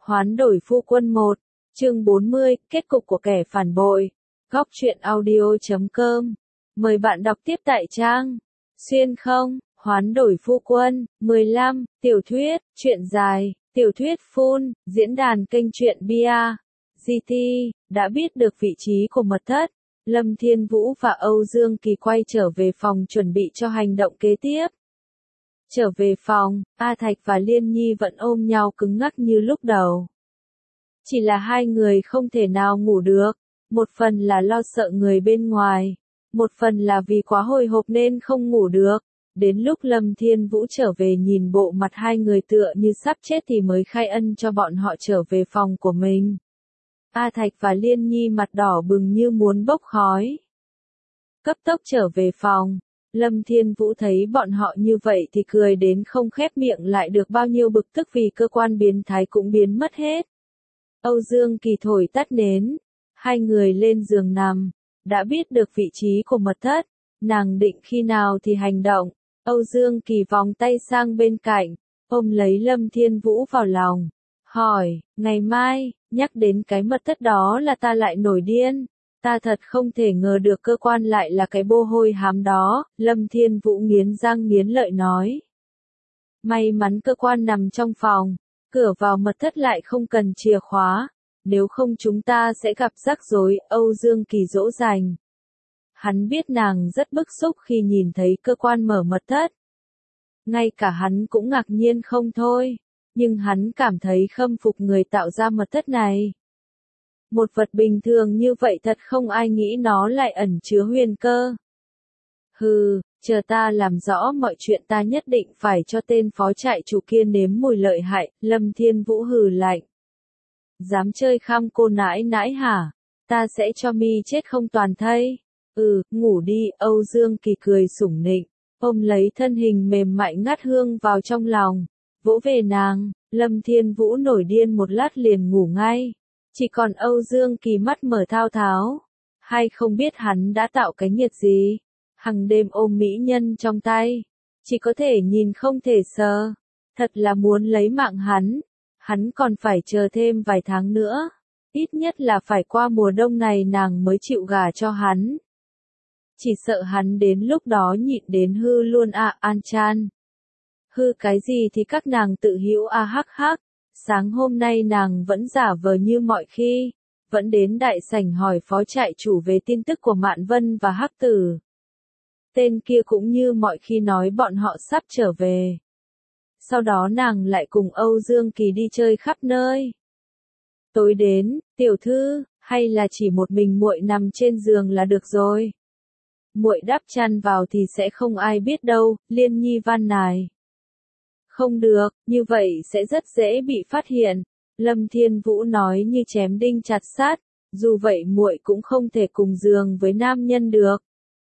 Hoán đổi phu quân 1, chương 40, kết cục của kẻ phản bội. Góc truyện audio.com. Mời bạn đọc tiếp tại trang. Xuyên không, hoán đổi phu quân, 15, tiểu thuyết, truyện dài, tiểu thuyết full, diễn đàn kênh truyện Bia. GT, đã biết được vị trí của mật thất. Lâm Thiên Vũ và Âu Dương Kỳ quay trở về phòng chuẩn bị cho hành động kế tiếp. Trở về phòng, A Thạch và Liên Nhi vẫn ôm nhau cứng ngắc như lúc đầu. Chỉ là hai người không thể nào ngủ được, một phần là lo sợ người bên ngoài, một phần là vì quá hồi hộp nên không ngủ được. Đến lúc Lâm Thiên Vũ trở về nhìn bộ mặt hai người tựa như sắp chết thì mới khai ân cho bọn họ trở về phòng của mình. A Thạch và Liên Nhi mặt đỏ bừng như muốn bốc khói. Cấp tốc trở về phòng, Lâm Thiên Vũ thấy bọn họ như vậy thì cười đến không khép miệng lại được bao nhiêu bực tức vì cơ quan biến thái cũng biến mất hết. Âu Dương Kỳ thổi tắt nến, hai người lên giường nằm, đã biết được vị trí của mật thất, nàng định khi nào thì hành động. Âu Dương Kỳ vòng tay sang bên cạnh, ôm lấy Lâm Thiên Vũ vào lòng, hỏi, ngày mai, nhắc đến cái mật thất đó là ta lại nổi điên. Ta thật không thể ngờ được cơ quan lại là cái bô hôi hám đó, Lâm Thiên Vũ nghiến răng nghiến lợi nói. May mắn cơ quan nằm trong phòng, cửa vào mật thất lại không cần chìa khóa, nếu không chúng ta sẽ gặp rắc rối, Âu Dương Kỳ dỗ dành. Hắn biết nàng rất bức xúc khi nhìn thấy cơ quan mở mật thất. Ngay cả hắn cũng ngạc nhiên không thôi, nhưng hắn cảm thấy khâm phục người tạo ra mật thất này. Một vật bình thường như vậy thật không ai nghĩ nó lại ẩn chứa huyền cơ. Hừ, chờ ta làm rõ mọi chuyện ta nhất định phải cho tên phó trại chủ kia nếm mùi lợi hại, Lâm Thiên Vũ hừ lạnh. Dám chơi khăm cô nãi nãi hả? Ta sẽ cho mi chết không toàn thây. Ngủ đi, Âu Dương Kỳ cười sủng nịnh, ôm lấy thân hình mềm mại ngát hương vào trong lòng, vỗ về nàng, Lâm Thiên Vũ nổi điên một lát liền ngủ ngay. Chỉ còn Âu Dương Kỳ mắt mở thao tháo, hay không biết hắn đã tạo cái nhiệt gì, hằng đêm ôm mỹ nhân trong tay, chỉ có thể nhìn không thể sờ, thật là muốn lấy mạng hắn còn phải chờ thêm vài tháng nữa, ít nhất là phải qua mùa đông này nàng mới chịu gả cho hắn. Chỉ sợ hắn đến lúc đó nhịn đến hư luôn An Chan. Hư cái gì thì các nàng tự hiểu hắc hắc. Sáng hôm nay nàng vẫn giả vờ như mọi khi, vẫn đến đại sảnh hỏi phó trại chủ về tin tức của Mạn Vân và Hắc Tử. Tên kia cũng như mọi khi nói bọn họ sắp trở về. Sau đó nàng lại cùng Âu Dương Kỳ đi chơi khắp nơi. Tối đến, tiểu thư, hay là chỉ một mình muội nằm trên giường là được rồi. Muội đắp chăn vào thì sẽ không ai biết đâu, Liên Nhi van nài. Không được, như vậy sẽ rất dễ bị phát hiện. Lâm Thiên Vũ nói như chém đinh chặt sát, dù vậy muội cũng không thể cùng giường với nam nhân được.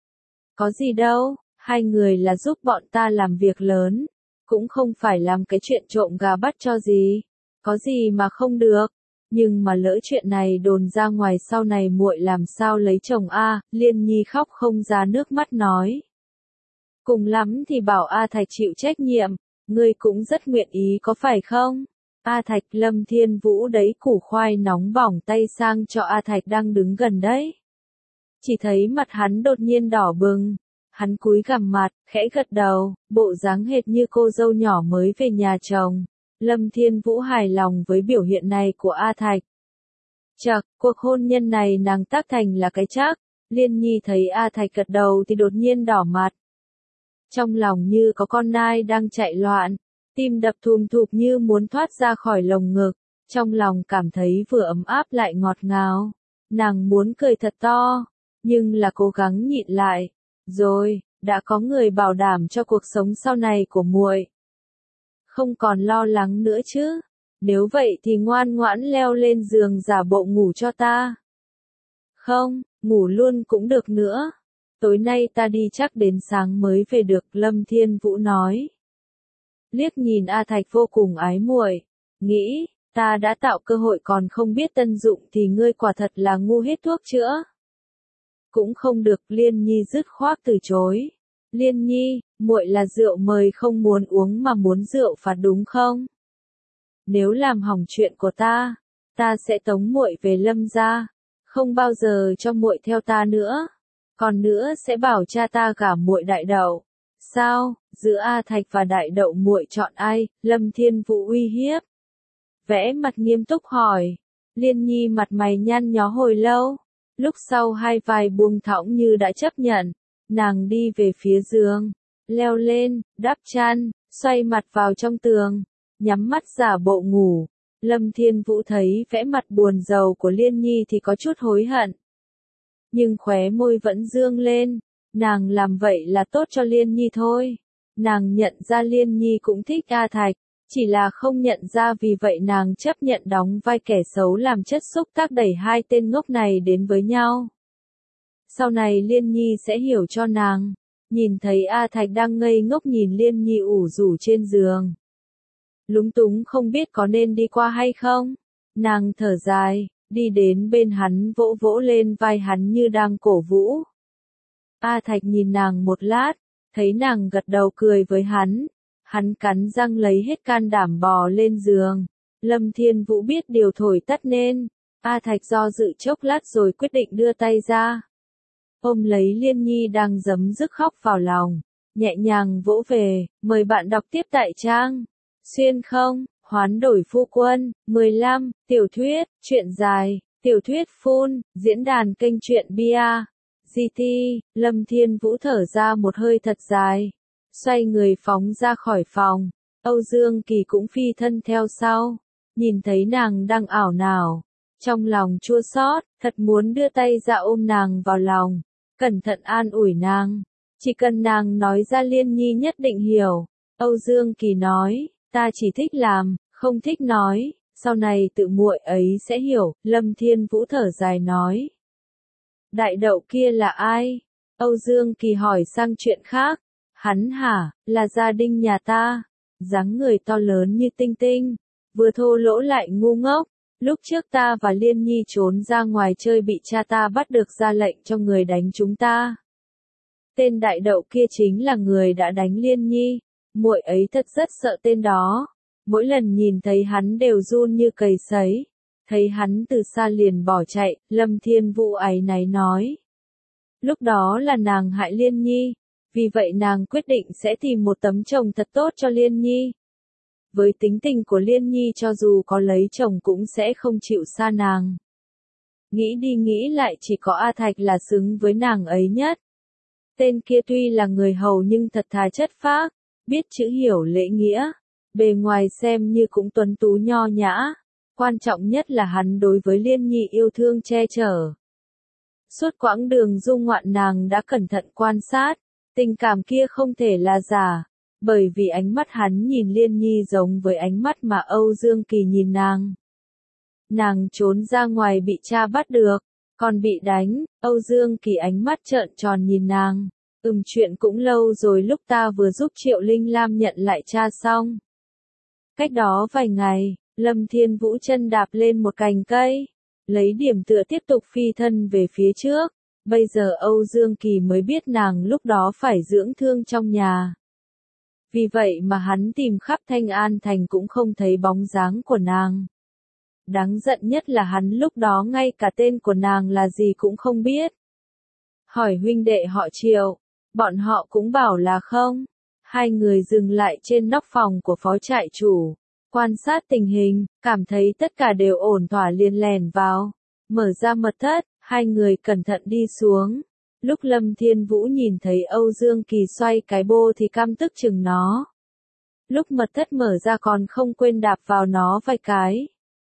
Có gì đâu, hai người là giúp bọn ta làm việc lớn, cũng không phải làm cái chuyện trộm gà bắt cho gì. Có gì mà không được, nhưng mà lỡ chuyện này đồn ra ngoài sau này muội làm sao lấy chồng Liên Nhi khóc không ra nước mắt nói. Cùng lắm thì bảo A Thạch chịu trách nhiệm. Ngươi cũng rất nguyện ý có phải không? A Thạch, Lâm Thiên Vũ đấy củ khoai nóng bỏng tay sang cho A Thạch đang đứng gần đấy. Chỉ thấy mặt hắn đột nhiên đỏ bừng. Hắn cúi gằm mặt, khẽ gật đầu, bộ dáng hệt như cô dâu nhỏ mới về nhà chồng. Lâm Thiên Vũ hài lòng với biểu hiện này của A Thạch. Chậc, cuộc hôn nhân này nàng tác thành là cái chắc. Liên Nhi thấy A Thạch gật đầu thì đột nhiên đỏ mặt. Trong lòng như có con nai đang chạy loạn, tim đập thùm thụp như muốn thoát ra khỏi lồng ngực, trong lòng cảm thấy vừa ấm áp lại ngọt ngào. Nàng muốn cười thật to, nhưng là cố gắng nhịn lại. Rồi, đã có người bảo đảm cho cuộc sống sau này của muội. Không còn lo lắng nữa chứ, nếu vậy thì ngoan ngoãn leo lên giường giả bộ ngủ cho ta. Không, ngủ luôn cũng được nữa. Tối nay ta đi chắc đến sáng mới về được, Lâm Thiên Vũ nói. Liếc nhìn A Thạch vô cùng ái muội, nghĩ, ta đã tạo cơ hội còn không biết tận dụng thì ngươi quả thật là ngu hết thuốc chữa. Cũng không được, Liên Nhi dứt khoát từ chối. Liên Nhi, muội là rượu mời không muốn uống mà muốn rượu phạt đúng không? nếu làm hỏng chuyện của ta sẽ tống muội về Lâm gia, không bao giờ cho muội theo ta nữa. Còn nữa sẽ bảo cha ta gả muội Đại Đậu. Sao, giữa A Thạch và Đại Đậu muội chọn ai? Lâm Thiên Vũ uy hiếp. Vẽ mặt nghiêm túc hỏi. Liên Nhi mặt mày nhăn nhó hồi lâu. Lúc sau hai vai buông thõng như đã chấp nhận. Nàng đi về phía giường. Leo lên, đắp chăn, xoay mặt vào trong tường. Nhắm mắt giả bộ ngủ. Lâm Thiên Vũ thấy vẽ mặt buồn rầu của Liên Nhi thì có chút hối hận. Nhưng khóe môi vẫn dương lên. Nàng làm vậy là tốt cho Liên Nhi thôi. Nàng nhận ra Liên Nhi cũng thích A Thạch. Chỉ là không nhận ra vì vậy nàng chấp nhận đóng vai kẻ xấu làm chất xúc tác đẩy hai tên ngốc này đến với nhau. Sau này Liên Nhi sẽ hiểu cho nàng. Nhìn thấy A Thạch đang ngây ngốc nhìn Liên Nhi ủ rũ trên giường. Lúng túng không biết có nên đi qua hay không. Nàng thở dài, đi đến bên hắn vỗ vỗ lên vai hắn như đang cổ vũ. A Thạch nhìn nàng một lát, thấy nàng gật đầu cười với hắn. Hắn cắn răng lấy hết can đảm bò lên giường. Lâm Thiên Vũ biết điều thổi tắt nên. A Thạch do dự chốc lát rồi quyết định đưa tay ra. Ôm lấy Liên Nhi đang giấm dứt khóc vào lòng. Nhẹ nhàng vỗ về, mời bạn đọc tiếp tại trang. Xuyên không, hoán đổi phu quân, 15, tiểu thuyết, truyện dài, tiểu thuyết full, diễn đàn kênh truyện bia. GT, Lâm Thiên Vũ thở ra một hơi thật dài. Xoay người phóng ra khỏi phòng. Âu Dương Kỳ cũng phi thân theo sau. Nhìn thấy nàng đang ảo não. Trong lòng chua xót, thật muốn đưa tay ra ôm nàng vào lòng. Cẩn thận an ủi nàng. Chỉ cần nàng nói ra Liên Nhi nhất định hiểu. Âu Dương Kỳ nói, ta chỉ thích làm, không thích nói. Sau này tự muội ấy sẽ hiểu. Lâm Thiên Vũ thở dài nói. Đại Đậu kia là ai? Âu Dương Kỳ hỏi sang chuyện khác. Hắn hả, là gia đình nhà ta. Dáng người to lớn như tinh tinh. Vừa thô lỗ lại ngu ngốc. Lúc trước ta và Liên Nhi trốn ra ngoài chơi bị cha ta bắt được ra lệnh cho người đánh chúng ta. Tên Đại Đậu kia chính là người đã đánh Liên Nhi. Muội ấy thật rất sợ tên đó. Mỗi lần nhìn thấy hắn đều run như cầy sấy. Thấy hắn từ xa liền bỏ chạy, Lâm Thiên Vũ áy náy nói. Lúc đó là nàng hại Liên Nhi. Vì vậy nàng quyết định sẽ tìm một tấm chồng thật tốt cho Liên Nhi. Với tính tình của Liên Nhi cho dù có lấy chồng cũng sẽ không chịu xa nàng. Nghĩ đi nghĩ lại chỉ có A Thạch là xứng với nàng ấy nhất. Tên kia tuy là người hầu nhưng thật thà chất phác, biết chữ hiểu lễ nghĩa. Bề ngoài xem như cũng tuấn tú nho nhã. Quan trọng nhất là hắn đối với Liên Nhi yêu thương che chở. Suốt quãng đường du ngoạn nàng đã cẩn thận quan sát. Tình cảm kia không thể là giả, bởi vì ánh mắt hắn nhìn Liên Nhi giống với ánh mắt mà Âu Dương Kỳ nhìn nàng. Nàng trốn ra ngoài bị cha bắt được, còn bị đánh, Âu Dương Kỳ ánh mắt trợn tròn nhìn nàng. Chuyện cũng lâu rồi lúc ta vừa giúp Triệu Linh Lam nhận lại cha xong. Cách đó vài ngày, Lâm Thiên Vũ chân đạp lên một cành cây, lấy điểm tựa tiếp tục phi thân về phía trước. Bây giờ Âu Dương Kỳ mới biết nàng lúc đó phải dưỡng thương trong nhà. Vì vậy mà hắn tìm khắp Thanh An Thành cũng không thấy bóng dáng của nàng. Đáng giận nhất là hắn lúc đó ngay cả tên của nàng là gì cũng không biết. Hỏi huynh đệ họ Triệu, bọn họ cũng bảo là không. Hai người dừng lại trên nóc phòng của phó trại chủ, quan sát tình hình, cảm thấy tất cả đều ổn thỏa liền lèn vào, mở ra mật thất. Hai người cẩn thận đi xuống. Lúc Lâm Thiên Vũ nhìn thấy Âu Dương Kỳ xoay cái bô thì căm tức chừng nó. Lúc mật thất mở ra còn không quên đạp vào nó vài cái.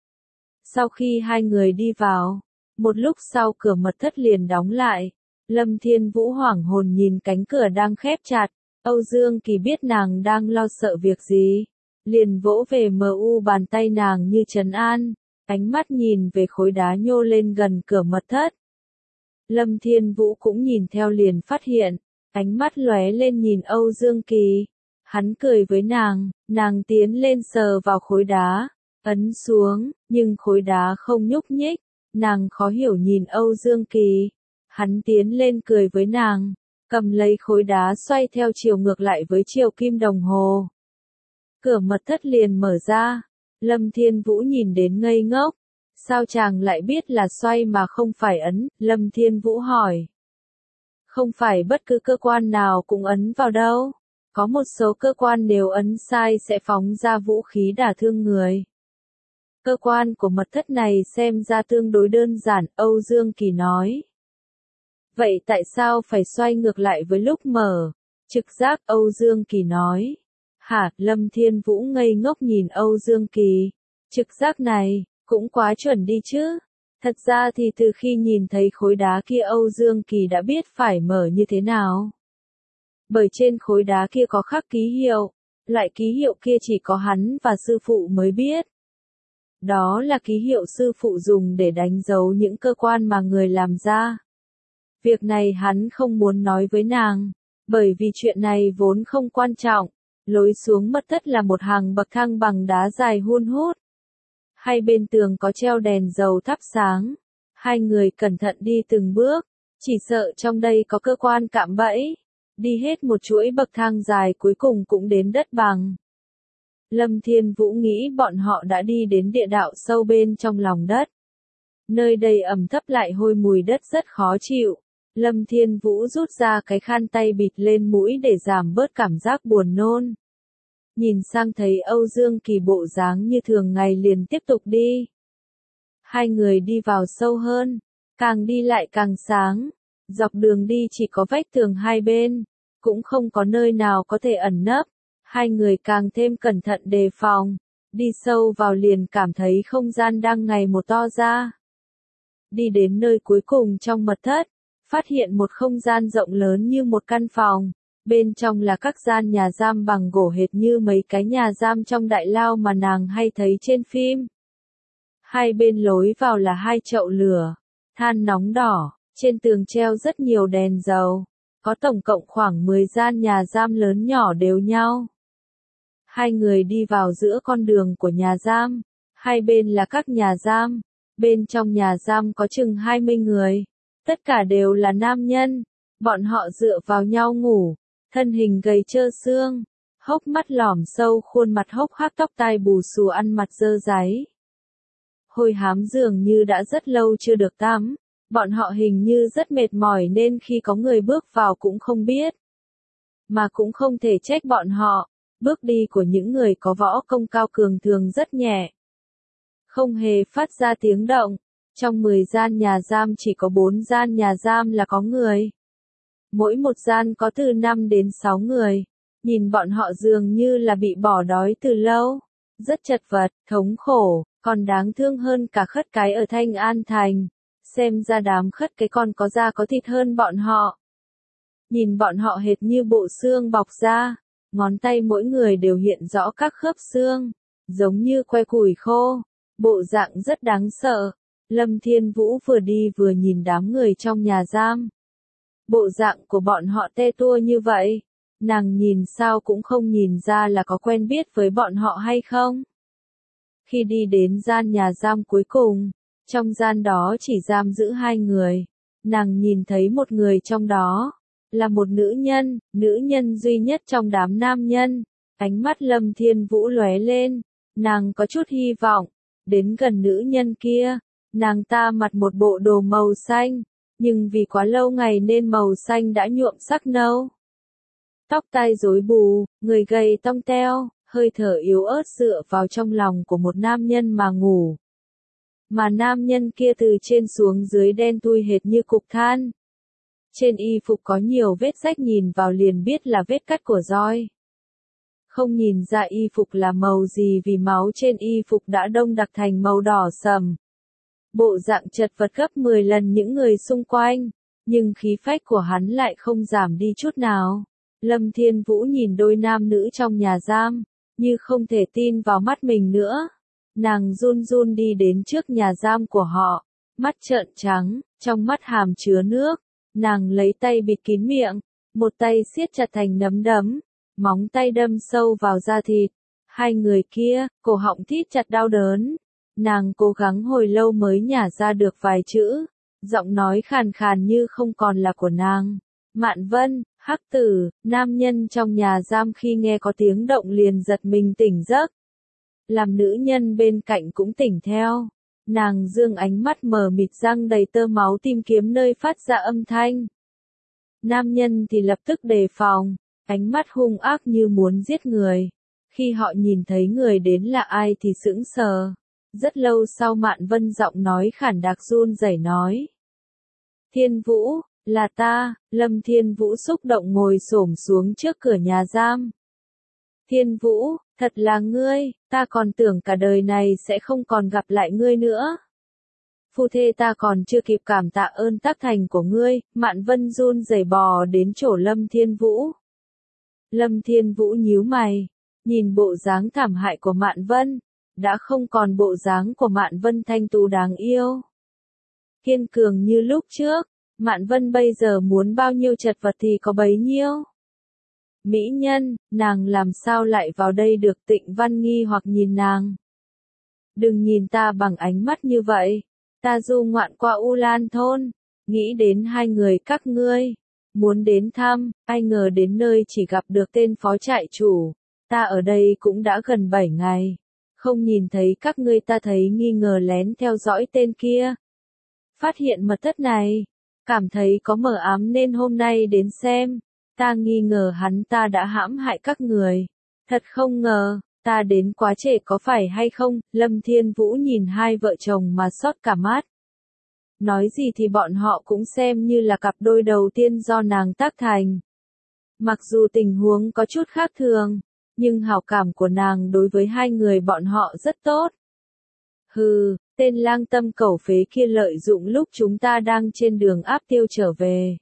Sau khi hai người đi vào, một lúc sau cửa mật thất liền đóng lại. Lâm Thiên Vũ hoảng hồn nhìn cánh cửa đang khép chặt. Âu Dương Kỳ biết nàng đang lo sợ việc gì. Liền vỗ về bàn tay nàng như trấn an. Ánh mắt nhìn về khối đá nhô lên gần cửa mật thất. Lâm Thiên Vũ cũng nhìn theo liền phát hiện, ánh mắt lóe lên nhìn Âu Dương Kỳ. Hắn cười với nàng tiến lên sờ vào khối đá, ấn xuống, nhưng khối đá không nhúc nhích. Nàng khó hiểu nhìn Âu Dương Kỳ. Hắn tiến lên cười với nàng, cầm lấy khối đá xoay theo chiều ngược lại với chiều kim đồng hồ. Cửa mật thất liền mở ra. Lâm Thiên Vũ nhìn đến ngây ngốc. Sao chàng lại biết là xoay mà không phải ấn? Lâm Thiên Vũ hỏi. Không phải bất cứ cơ quan nào cũng ấn vào đâu. Có một số cơ quan nếu ấn sai sẽ phóng ra vũ khí đả thương người. Cơ quan của mật thất này xem ra tương đối đơn giản, Âu Dương Kỳ nói. Vậy tại sao phải xoay ngược lại với lúc mở? Trực giác, Âu Dương Kỳ nói. Hả, Lâm Thiên Vũ ngây ngốc nhìn Âu Dương Kỳ. Trực giác này, cũng quá chuẩn đi chứ. Thật ra thì từ khi nhìn thấy khối đá kia Âu Dương Kỳ đã biết phải mở như thế nào. Bởi trên khối đá kia có khắc ký hiệu, loại ký hiệu kia chỉ có hắn và sư phụ mới biết. Đó là ký hiệu sư phụ dùng để đánh dấu những cơ quan mà người làm ra. Việc này hắn không muốn nói với nàng, bởi vì chuyện này vốn không quan trọng. Lối xuống mật thất là một hàng bậc thang bằng đá dài hun hút. Hai bên tường có treo đèn dầu thắp sáng. Hai người cẩn thận đi từng bước, chỉ sợ trong đây có cơ quan cạm bẫy. Đi hết một chuỗi bậc thang dài cuối cùng cũng đến đất bằng. Lâm Thiên Vũ nghĩ bọn họ đã đi đến địa đạo sâu bên trong lòng đất. Nơi đây ẩm thấp lại hôi mùi đất rất khó chịu. Lâm Thiên Vũ rút ra cái khăn tay bịt lên mũi để giảm bớt cảm giác buồn nôn. Nhìn sang thấy Âu Dương Kỳ bộ dáng như thường ngày liền tiếp tục đi. Hai người đi vào sâu hơn, càng đi lại càng sáng. Dọc đường đi chỉ có vách tường hai bên, cũng không có nơi nào có thể ẩn nấp. Hai người càng thêm cẩn thận đề phòng, đi sâu vào liền cảm thấy không gian đang ngày một to ra. Đi đến nơi cuối cùng trong mật thất, phát hiện một không gian rộng lớn như một căn phòng, bên trong là các gian nhà giam bằng gỗ hệt như mấy cái nhà giam trong đại lao mà nàng hay thấy trên phim. Hai bên lối vào là hai chậu lửa, than nóng đỏ, trên tường treo rất nhiều đèn dầu, có tổng cộng khoảng 10 gian nhà giam lớn nhỏ đều nhau. Hai người đi vào giữa con đường của nhà giam, hai bên là các nhà giam, bên trong nhà giam có chừng 20 người, tất cả đều là nam nhân, bọn họ dựa vào nhau ngủ, thân hình gầy trơ xương, hốc mắt lỏm sâu, khuôn mặt hốc hác, tóc tai bù xù, ăn mặc dơ dáy. Hôi hám dường như đã rất lâu chưa được tắm, bọn họ hình như rất mệt mỏi nên khi có người bước vào cũng không biết. Mà cũng không thể trách bọn họ. Bước đi của những người có võ công cao cường thường rất nhẹ, không hề phát ra tiếng động. Trong 10 gian nhà giam chỉ có 4 gian nhà giam là có người. Mỗi một gian có từ 5 đến 6 người. Nhìn bọn họ dường như là bị bỏ đói từ lâu. Rất chật vật, thống khổ, còn đáng thương hơn cả khất cái ở Thanh An Thành. Xem ra đám khất cái còn có da có thịt hơn bọn họ. Nhìn bọn họ hệt như bộ xương bọc da. Ngón tay mỗi người đều hiện rõ các khớp xương, giống như que củi khô, bộ dạng rất đáng sợ. Lâm Thiên Vũ vừa đi vừa nhìn đám người trong nhà giam. Bộ dạng của bọn họ tê tua như vậy, nàng nhìn sao cũng không nhìn ra là có quen biết với bọn họ hay không. Khi đi đến gian nhà giam cuối cùng, trong gian đó chỉ giam giữ 2 người, nàng nhìn thấy một người trong đó. Là một nữ nhân duy nhất trong đám nam nhân. Ánh mắt Lâm Thiên Vũ lóe lên, nàng có chút hy vọng. Đến gần nữ nhân kia, nàng ta mặc một bộ đồ màu xanh, nhưng vì quá lâu ngày nên màu xanh đã nhuộm sắc nâu. Tóc tai rối bù, người gầy tông teo, hơi thở yếu ớt dựa vào trong lòng của một nam nhân mà ngủ. Mà nam nhân kia từ trên xuống dưới đen thui hệt như cục than. Trên y phục có nhiều vết rách, nhìn vào liền biết là vết cắt của roi. Không nhìn ra y phục là màu gì vì máu trên y phục đã đông đặc thành màu đỏ sầm. Bộ dạng chật vật gấp 10 lần những người xung quanh, nhưng khí phách của hắn lại không giảm đi chút nào. Lâm Thiên Vũ nhìn đôi nam nữ trong nhà giam, như không thể tin vào mắt mình nữa. Nàng run run đi đến trước nhà giam của họ, mắt trợn trắng, trong mắt hàm chứa nước. Nàng lấy tay bịt kín miệng, một tay siết chặt thành nắm đấm, móng tay đâm sâu vào da thịt. Hai người kia, cổ họng thít chặt đau đớn. Nàng cố gắng hồi lâu mới nhả ra được vài chữ, giọng nói khàn khàn như không còn là của nàng. Mạn Vân, Hắc Tử, nam nhân trong nhà giam khi nghe có tiếng động liền giật mình tỉnh giấc. làm nữ nhân bên cạnh cũng tỉnh theo. Nàng dương ánh mắt mờ mịt răng đầy tơ máu tìm kiếm nơi phát ra âm thanh. Nam nhân thì lập tức đề phòng, ánh mắt hung ác như muốn giết người. Khi họ nhìn thấy người đến là ai thì sững sờ. Rất lâu sau Mạn Vân giọng nói khản đặc run rẩy nói. Thiên Vũ, là ta. Lâm Thiên Vũ xúc động ngồi xổm xuống trước cửa nhà giam. Thiên Vũ, thật là ngươi, ta còn tưởng cả đời này sẽ không còn gặp lại ngươi nữa. Phu thê ta còn chưa kịp cảm tạ ơn tác thành của ngươi, Mạn Vân run rẩy bò đến chỗ Lâm Thiên Vũ. Lâm Thiên Vũ nhíu mày, nhìn bộ dáng thảm hại của Mạn Vân, đã không còn bộ dáng của Mạn Vân thanh tú đáng yêu. Kiên cường như lúc trước, Mạn Vân bây giờ muốn bao nhiêu chật vật thì có bấy nhiêu. Mỹ nhân, nàng làm sao lại vào đây được? Tịnh Văn nghi hoặc nhìn nàng. Đừng nhìn ta bằng ánh mắt như vậy, ta du ngoạn qua U Lan thôn, nghĩ đến hai người các ngươi, muốn đến thăm, ai ngờ đến nơi chỉ gặp được tên phó trại chủ, ta ở đây cũng đã gần 7 ngày, không nhìn thấy các ngươi, ta thấy nghi ngờ lén theo dõi tên kia. Phát hiện mật thất này, cảm thấy có mờ ám nên hôm nay đến xem. Ta nghi ngờ hắn ta đã hãm hại các người. Thật không ngờ, ta đến quá trễ có phải hay không? Lâm Thiên Vũ nhìn hai vợ chồng mà xót cả mắt. Nói gì thì bọn họ cũng xem như là cặp đôi đầu tiên do nàng tác thành. Mặc dù tình huống có chút khác thường, nhưng hảo cảm của nàng đối với hai người bọn họ rất tốt. Hừ, tên lang tâm cẩu phế kia lợi dụng lúc chúng ta đang trên đường áp tiêu trở về.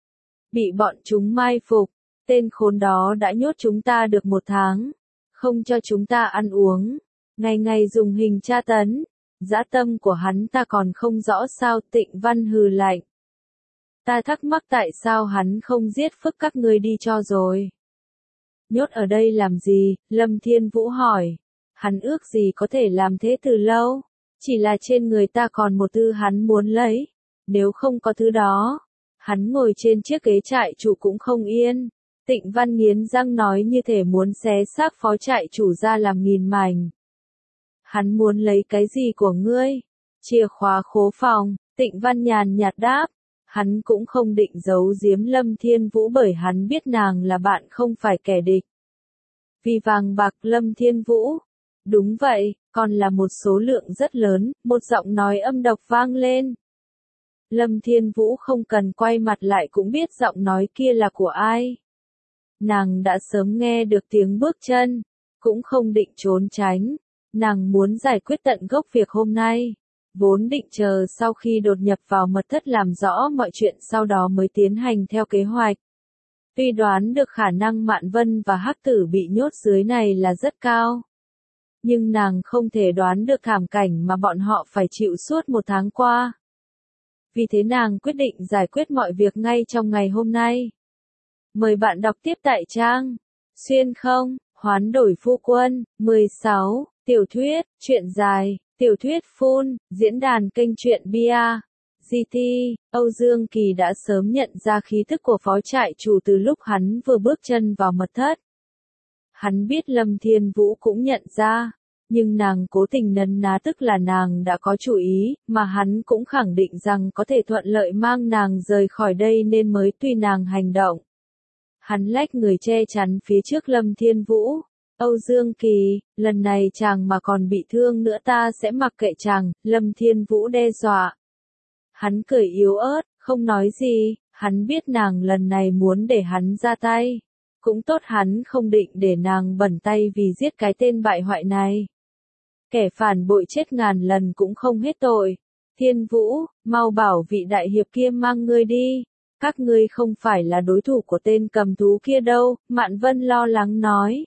Bị bọn chúng mai phục, tên khốn đó đã nhốt chúng ta được 1 tháng, không cho chúng ta ăn uống, ngày ngày dùng hình tra tấn, dã tâm của hắn ta còn không rõ sao? Tịnh Văn hừ lạnh. Ta thắc mắc tại sao hắn không giết phức các ngươi đi cho rồi. Nhốt ở đây làm gì? Lâm Thiên Vũ hỏi. Hắn ước gì có thể làm thế từ lâu, chỉ là trên người ta còn một thứ hắn muốn lấy, nếu không có thứ đó, hắn ngồi trên chiếc ghế trại chủ cũng không yên. Tịnh Văn nghiến răng nói như thể muốn xé xác phó trại chủ ra làm nghìn mảnh. Hắn muốn lấy cái gì của ngươi? Chìa khóa khố phòng, Tịnh Văn nhàn nhạt đáp. Hắn cũng không định giấu giếm Lâm Thiên Vũ bởi hắn biết nàng là bạn không phải kẻ địch. Vì vàng bạc. Lâm Thiên Vũ. Đúng vậy, còn là một số lượng rất lớn, một giọng nói âm độc vang lên. Lâm Thiên Vũ không cần quay mặt lại cũng biết giọng nói kia là của ai. Nàng đã sớm nghe được tiếng bước chân, cũng không định trốn tránh. Nàng muốn giải quyết tận gốc việc hôm nay. Vốn định chờ sau khi đột nhập vào mật thất làm rõ mọi chuyện sau đó mới tiến hành theo kế hoạch. Tuy đoán được khả năng Mạn Vân và Hắc Tử bị nhốt dưới này là rất cao. Nhưng nàng không thể đoán được thảm cảnh mà bọn họ phải chịu suốt 1 tháng qua. Vì thế nàng quyết định giải quyết mọi việc ngay trong ngày hôm nay. Mời bạn đọc tiếp tại trang Xuyên không, hoán đổi phu quân, 16, tiểu thuyết, truyện dài, tiểu thuyết full, diễn đàn kênh truyện Bia. GT, Âu Dương Kỳ đã sớm nhận ra khí thức của phó trại chủ từ lúc hắn vừa bước chân vào mật thất. Hắn biết Lâm Thiên Vũ cũng nhận ra, nhưng nàng cố tình nấn ná tức là nàng đã có chủ ý, mà hắn cũng khẳng định rằng có thể thuận lợi mang nàng rời khỏi đây nên mới tùy nàng hành động. Hắn lách người che chắn phía trước Lâm Thiên Vũ. Âu Dương Kỳ, lần này chàng mà còn bị thương nữa ta sẽ mặc kệ chàng, Lâm Thiên Vũ đe dọa. Hắn cười yếu ớt, không nói gì, hắn biết nàng lần này muốn để hắn ra tay. Cũng tốt hắn không định để nàng bẩn tay vì giết cái tên bại hoại này. Kẻ phản bội chết ngàn lần cũng không hết tội. Thiên Vũ, mau bảo vị đại hiệp kia mang ngươi đi. Các ngươi không phải là đối thủ của tên cầm thú kia đâu, Mạn Vân lo lắng nói.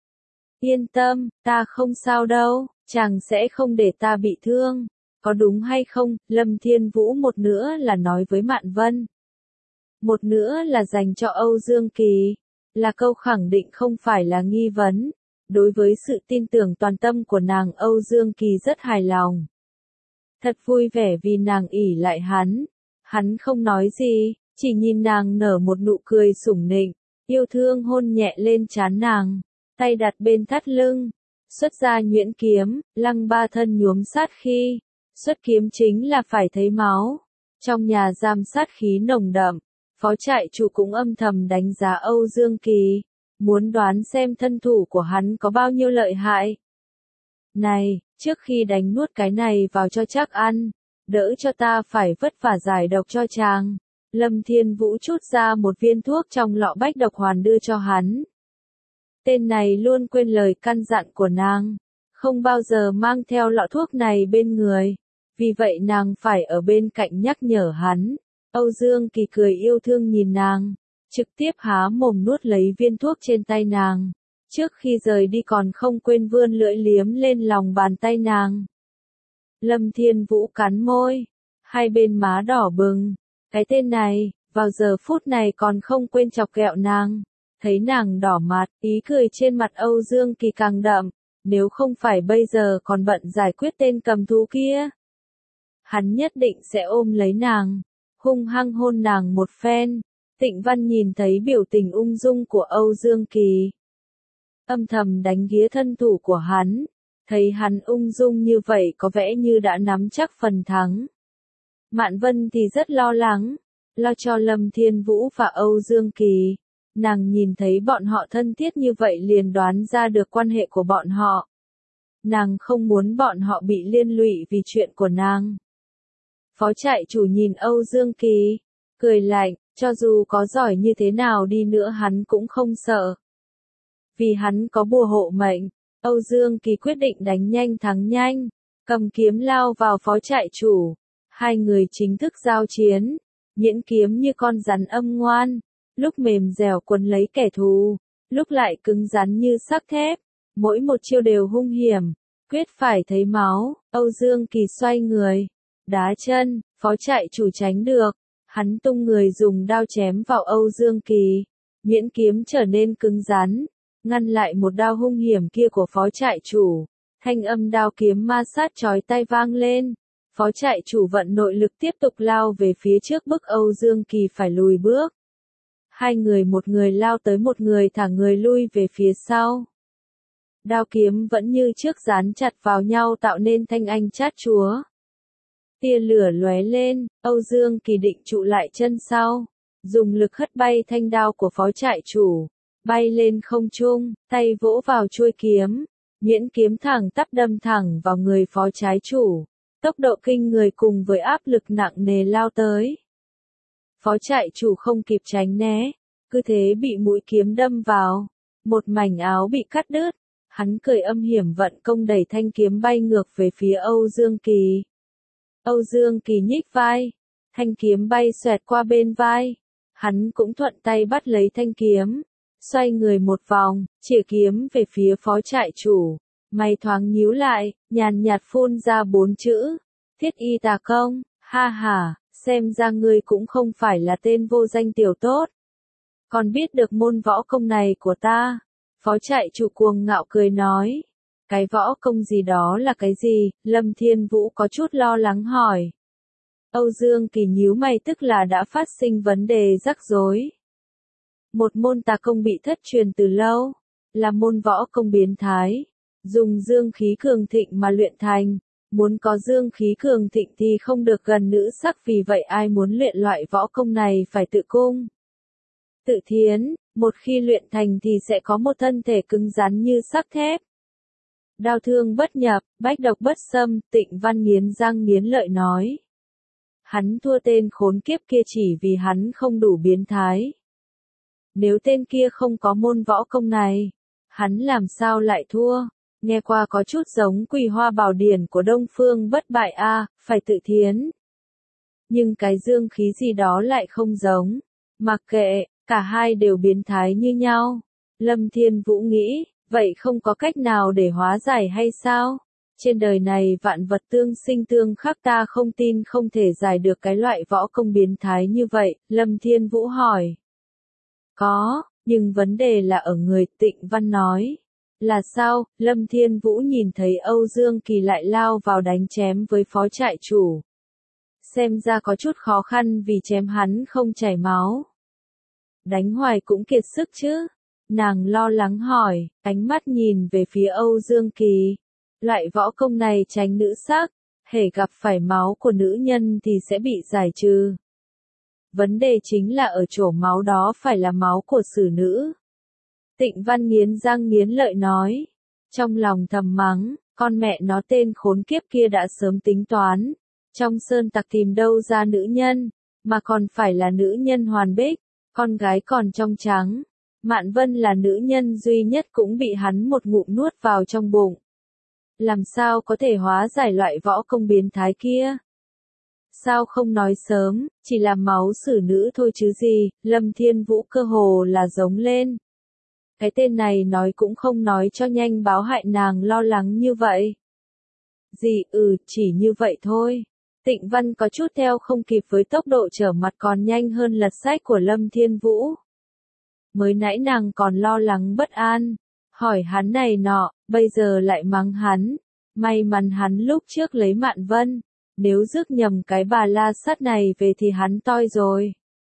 Yên tâm, ta không sao đâu, chàng sẽ không để ta bị thương. Có đúng hay không? Lâm Thiên Vũ một nữa là nói với Mạn Vân. Một nữa là dành cho Âu Dương Kỳ. Là câu khẳng định không phải là nghi vấn. Đối với sự tin tưởng toàn tâm của nàng, Âu Dương Kỳ rất hài lòng. Thật vui vẻ vì nàng ỷ lại hắn. Hắn không nói gì, chỉ nhìn nàng nở một nụ cười sủng nịnh, yêu thương hôn nhẹ lên trán nàng, tay đặt bên thắt lưng. xuất ra nhuyễn kiếm, Lăng Ba thân nhuốm sát khí, xuất kiếm chính là phải thấy máu. Trong nhà giam sát khí nồng đậm, phó trại chủ cũng âm thầm đánh giá Âu Dương Kỳ, muốn đoán xem thân thủ của hắn có bao nhiêu lợi hại. Này, trước khi đánh nuốt cái này vào cho chắc ăn, đỡ cho ta phải vất vả giải độc cho chàng. Lâm Thiên Vũ trút ra một viên thuốc trong lọ bách độc hoàn đưa cho hắn. Tên này luôn quên lời căn dặn của nàng, không bao giờ mang theo lọ thuốc này bên người, vì vậy nàng phải ở bên cạnh nhắc nhở hắn. Âu Dương Kỳ cười yêu thương nhìn nàng, trực tiếp há mồm nuốt lấy viên thuốc trên tay nàng, trước khi rời đi còn không quên vươn lưỡi liếm lên lòng bàn tay nàng. Lâm Thiên Vũ cắn môi, hai bên má đỏ bừng, cái tên này, vào giờ phút này còn không quên chọc ghẹo nàng. Thấy nàng đỏ mặt, ý cười trên mặt Âu Dương Kỳ càng đậm, nếu không phải bây giờ còn bận giải quyết tên cầm thú kia. Hắn nhất định sẽ ôm lấy nàng, hung hăng hôn nàng một phen. Tịnh Văn nhìn thấy biểu tình ung dung của Âu Dương Kỳ, âm thầm đánh ghía thân thủ của hắn, thấy hắn ung dung như vậy có vẻ như đã nắm chắc phần thắng. Mạn Vân thì rất lo lắng, lo cho Lâm Thiên Vũ và Âu Dương Kỳ. Nàng nhìn thấy bọn họ thân thiết như vậy liền đoán ra được quan hệ của bọn họ. Nàng không muốn bọn họ bị liên lụy vì chuyện của nàng. Phó trại chủ nhìn Âu Dương Kỳ, cười lạnh, cho dù có giỏi như thế nào đi nữa hắn cũng không sợ. Vì hắn có bùa hộ mệnh, Âu Dương Kỳ quyết định đánh nhanh thắng nhanh, cầm kiếm lao vào phó trại chủ. Hai người chính thức giao chiến, nhuyễn kiếm như con rắn âm ngoan, lúc mềm dẻo quấn lấy kẻ thù, lúc lại cứng rắn như sắt thép, mỗi một chiêu đều hung hiểm, quyết phải thấy máu. Âu Dương Kỳ xoay người, đá chân, phó trại chủ tránh được, hắn tung người dùng đao chém vào Âu Dương Kỳ, nhuyễn kiếm trở nên cứng rắn, ngăn lại một đao hung hiểm kia của phó trại chủ. Thanh âm đao kiếm ma sát chói tai vang lên. Phó trại chủ vận nội lực tiếp tục lao về phía trước bức Âu Dương Kỳ phải lùi bước. Hai người một người lao tới một người thả người lui về phía sau. Đao kiếm vẫn như trước dán chặt vào nhau tạo nên thanh âm chát chúa. Tia lửa lóe lên, Âu Dương Kỳ định trụ lại chân sau, dùng lực hất bay thanh đao của phó trại chủ, bay lên không trung, tay vỗ vào chuôi kiếm, nhuyễn kiếm thẳng tắp đâm thẳng vào người phó trại chủ. Tốc độ kinh người cùng với áp lực nặng nề lao tới. Phó trại chủ không kịp tránh né, cứ thế bị mũi kiếm đâm vào, một mảnh áo bị cắt đứt. Hắn cười âm hiểm vận công đẩy thanh kiếm bay ngược về phía Âu Dương Kỳ. Âu Dương Kỳ nhích vai, thanh kiếm bay xoẹt qua bên vai. Hắn cũng thuận tay bắt lấy thanh kiếm, xoay người một vòng, chĩa kiếm về phía phó trại chủ. Mày thoáng nhíu lại, nhàn nhạt phun ra 4 chữ. Thiết y tà công, ha ha, xem ra ngươi cũng không phải là tên vô danh tiểu tốt. Còn biết được môn võ công này của ta. Phó trại chủ cuồng ngạo cười nói. Cái võ công gì đó là cái gì? Lâm Thiên Vũ có chút lo lắng hỏi. Âu Dương Kỳ nhíu mày tức là đã phát sinh vấn đề rắc rối. Một môn tà công bị thất truyền từ lâu, là môn võ công biến thái. Dùng dương khí cường thịnh mà luyện thành, muốn có dương khí cường thịnh thì không được gần nữ sắc vì vậy ai muốn luyện loại võ công này phải tự cung. Tự thiến, một khi luyện thành thì sẽ có một thân thể cứng rắn như sắt thép. Đao thương bất nhập, bách độc bất xâm, Tịnh Văn nghiến răng nghiến lợi nói. Hắn thua tên khốn kiếp kia chỉ vì hắn không đủ biến thái. Nếu tên kia không có môn võ công này, hắn làm sao lại thua? Nghe qua có chút giống Quỳ Hoa Bảo Điển của Đông Phương Bất Bại a, phải tự thiến. Nhưng cái dương khí gì đó lại không giống. Mặc kệ, cả hai đều biến thái như nhau. Lâm Thiên Vũ nghĩ, vậy không có cách nào để hóa giải hay sao? Trên đời này vạn vật tương sinh tương khắc ta không tin không thể giải được cái loại võ công biến thái như vậy, Lâm Thiên Vũ hỏi. Có, nhưng vấn đề là ở người, Tịnh Văn nói. Là sao? Lâm Thiên Vũ nhìn thấy Âu Dương Kỳ lại lao vào đánh chém với phó trại chủ. Xem ra có chút khó khăn vì chém hắn không chảy máu. Đánh hoài cũng kiệt sức chứ. Nàng lo lắng hỏi, ánh mắt nhìn về phía Âu Dương Kỳ. Loại võ công này tránh nữ sắc, hễ gặp phải máu của nữ nhân thì sẽ bị giải trừ. Vấn đề chính là ở chỗ máu đó phải là máu của xử nữ. Tịnh Văn nghiến răng nghiến lợi nói. Trong lòng thầm mắng, con mẹ nó tên khốn kiếp kia đã sớm tính toán. Trong sơn tặc tìm đâu ra nữ nhân, mà còn phải là nữ nhân hoàn bích, con gái còn trong trắng. Mạn Vân là nữ nhân duy nhất cũng bị hắn một ngụm nuốt vào trong bụng. Làm sao có thể hóa giải loại võ công biến thái kia? Sao không nói sớm, chỉ là máu xử nữ thôi chứ gì, Lâm Thiên Vũ cơ hồ là giống lên. Cái tên này nói cũng không nói cho nhanh báo hại nàng lo lắng như vậy. Chỉ như vậy thôi. Tịnh Văn có chút theo không kịp với tốc độ trở mặt còn nhanh hơn lật sách của Lâm Thiên Vũ. Mới nãy nàng còn lo lắng bất an, hỏi hắn này nọ, bây giờ lại mắng hắn. May mắn hắn lúc trước lấy Mạn Vân, nếu rước nhầm cái bà la sắt này về thì hắn toi rồi.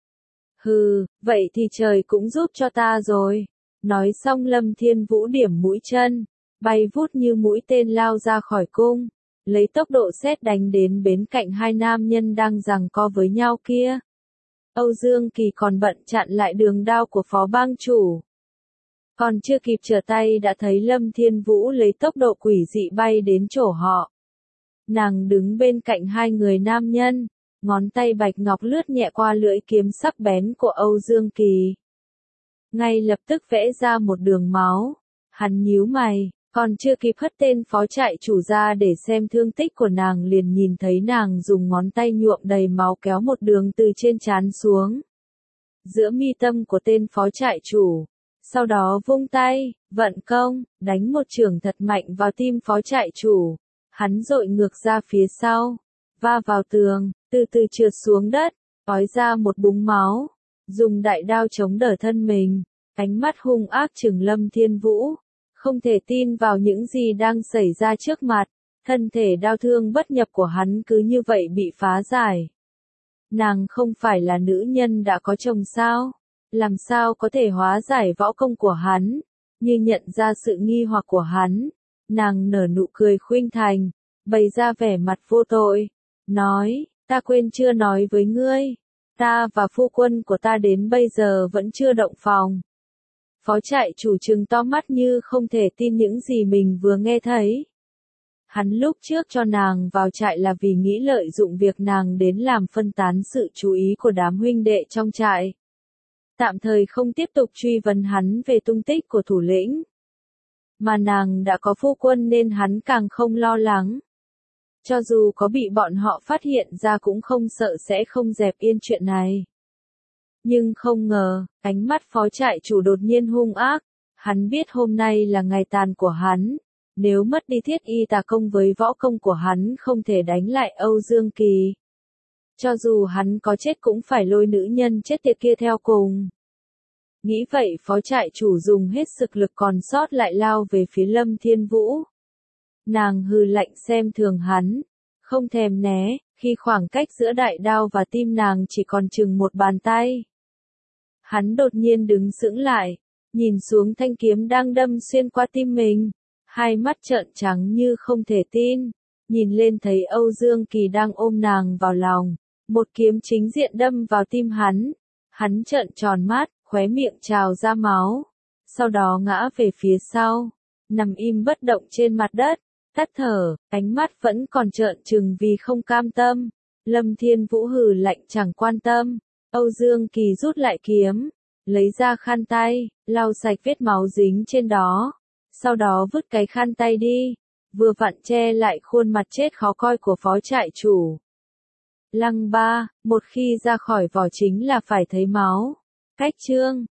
Hừ, vậy thì trời cũng giúp cho ta rồi. Nói xong Lâm Thiên Vũ điểm mũi chân, bay vút như mũi tên lao ra khỏi cung, lấy tốc độ sét đánh đến bên cạnh hai nam nhân đang giằng co với nhau kia. Âu Dương Kỳ còn bận chặn lại đường đao của phó bang chủ. Còn chưa kịp trở tay đã thấy Lâm Thiên Vũ lấy tốc độ quỷ dị bay đến chỗ họ. Nàng đứng bên cạnh hai người nam nhân, ngón tay bạch ngọc lướt nhẹ qua lưỡi kiếm sắc bén của Âu Dương Kỳ. Ngay lập tức vẽ ra một đường máu. Hắn nhíu mày, còn chưa kịp hất tên phó trại chủ ra để xem thương tích của nàng liền nhìn thấy nàng dùng ngón tay nhuộm đầy máu kéo một đường từ trên trán xuống. Giữa mi tâm của tên phó trại chủ. Sau đó vung tay, vận công, đánh một chưởng thật mạnh vào tim phó trại chủ. Hắn dội ngược ra phía sau, va vào tường, từ từ trượt xuống đất, ói ra một búng máu. Dùng đại đao chống đỡ thân mình, ánh mắt hung ác trừng Lâm Thiên Vũ, không thể tin vào những gì đang xảy ra trước mặt, thân thể đau thương bất nhập của hắn cứ như vậy bị phá giải. Nàng không phải là nữ nhân đã có chồng sao? Làm sao có thể hóa giải võ công của hắn? Như nhận ra sự nghi hoặc của hắn, nàng nở nụ cười khuynh thành, bày ra vẻ mặt vô tội, nói, ta quên chưa nói với ngươi. Ta và phu quân của ta đến bây giờ vẫn chưa động phòng. Phó trại chủ trừng to mắt như không thể tin những gì mình vừa nghe thấy. Hắn lúc trước cho nàng vào trại là vì nghĩ lợi dụng việc nàng đến làm phân tán sự chú ý của đám huynh đệ trong trại. Tạm thời không tiếp tục truy vấn hắn về tung tích của thủ lĩnh. Mà nàng đã có phu quân nên hắn càng không lo lắng. Cho dù có bị bọn họ phát hiện ra cũng không sợ sẽ không dẹp yên chuyện này. Nhưng không ngờ, ánh mắt phó trại chủ đột nhiên hung ác. Hắn biết hôm nay là ngày tàn của hắn. Nếu mất đi thiết y tà công với võ công của hắn không thể đánh lại Âu Dương Kỳ. Cho dù hắn có chết cũng phải lôi nữ nhân chết tiệt kia theo cùng. Nghĩ vậy phó trại chủ dùng hết sức lực còn sót lại lao về phía Lâm Thiên Vũ. Nàng hừ lạnh xem thường hắn, không thèm né, khi khoảng cách giữa đại đao và tim nàng chỉ còn chừng một bàn tay. Hắn đột nhiên đứng sững lại, nhìn xuống thanh kiếm đang đâm xuyên qua tim mình, hai mắt trợn trắng như không thể tin, nhìn lên thấy Âu Dương Kỳ đang ôm nàng vào lòng, một kiếm chính diện đâm vào tim hắn trợn tròn mắt, khóe miệng trào ra máu, sau đó ngã về phía sau, nằm im bất động trên mặt đất. Tắt thở, ánh mắt vẫn còn trợn trừng vì không cam tâm. Lâm Thiên Vũ hừ lạnh chẳng quan tâm. Âu Dương Kỳ rút lại kiếm, lấy ra khăn tay, lau sạch vết máu dính trên đó. Sau đó vứt cái khăn tay đi, vừa vặn che lại khuôn mặt chết khó coi của phó trại chủ. Lăng ba, một khi ra khỏi vỏ chính là phải thấy máu. Cách chương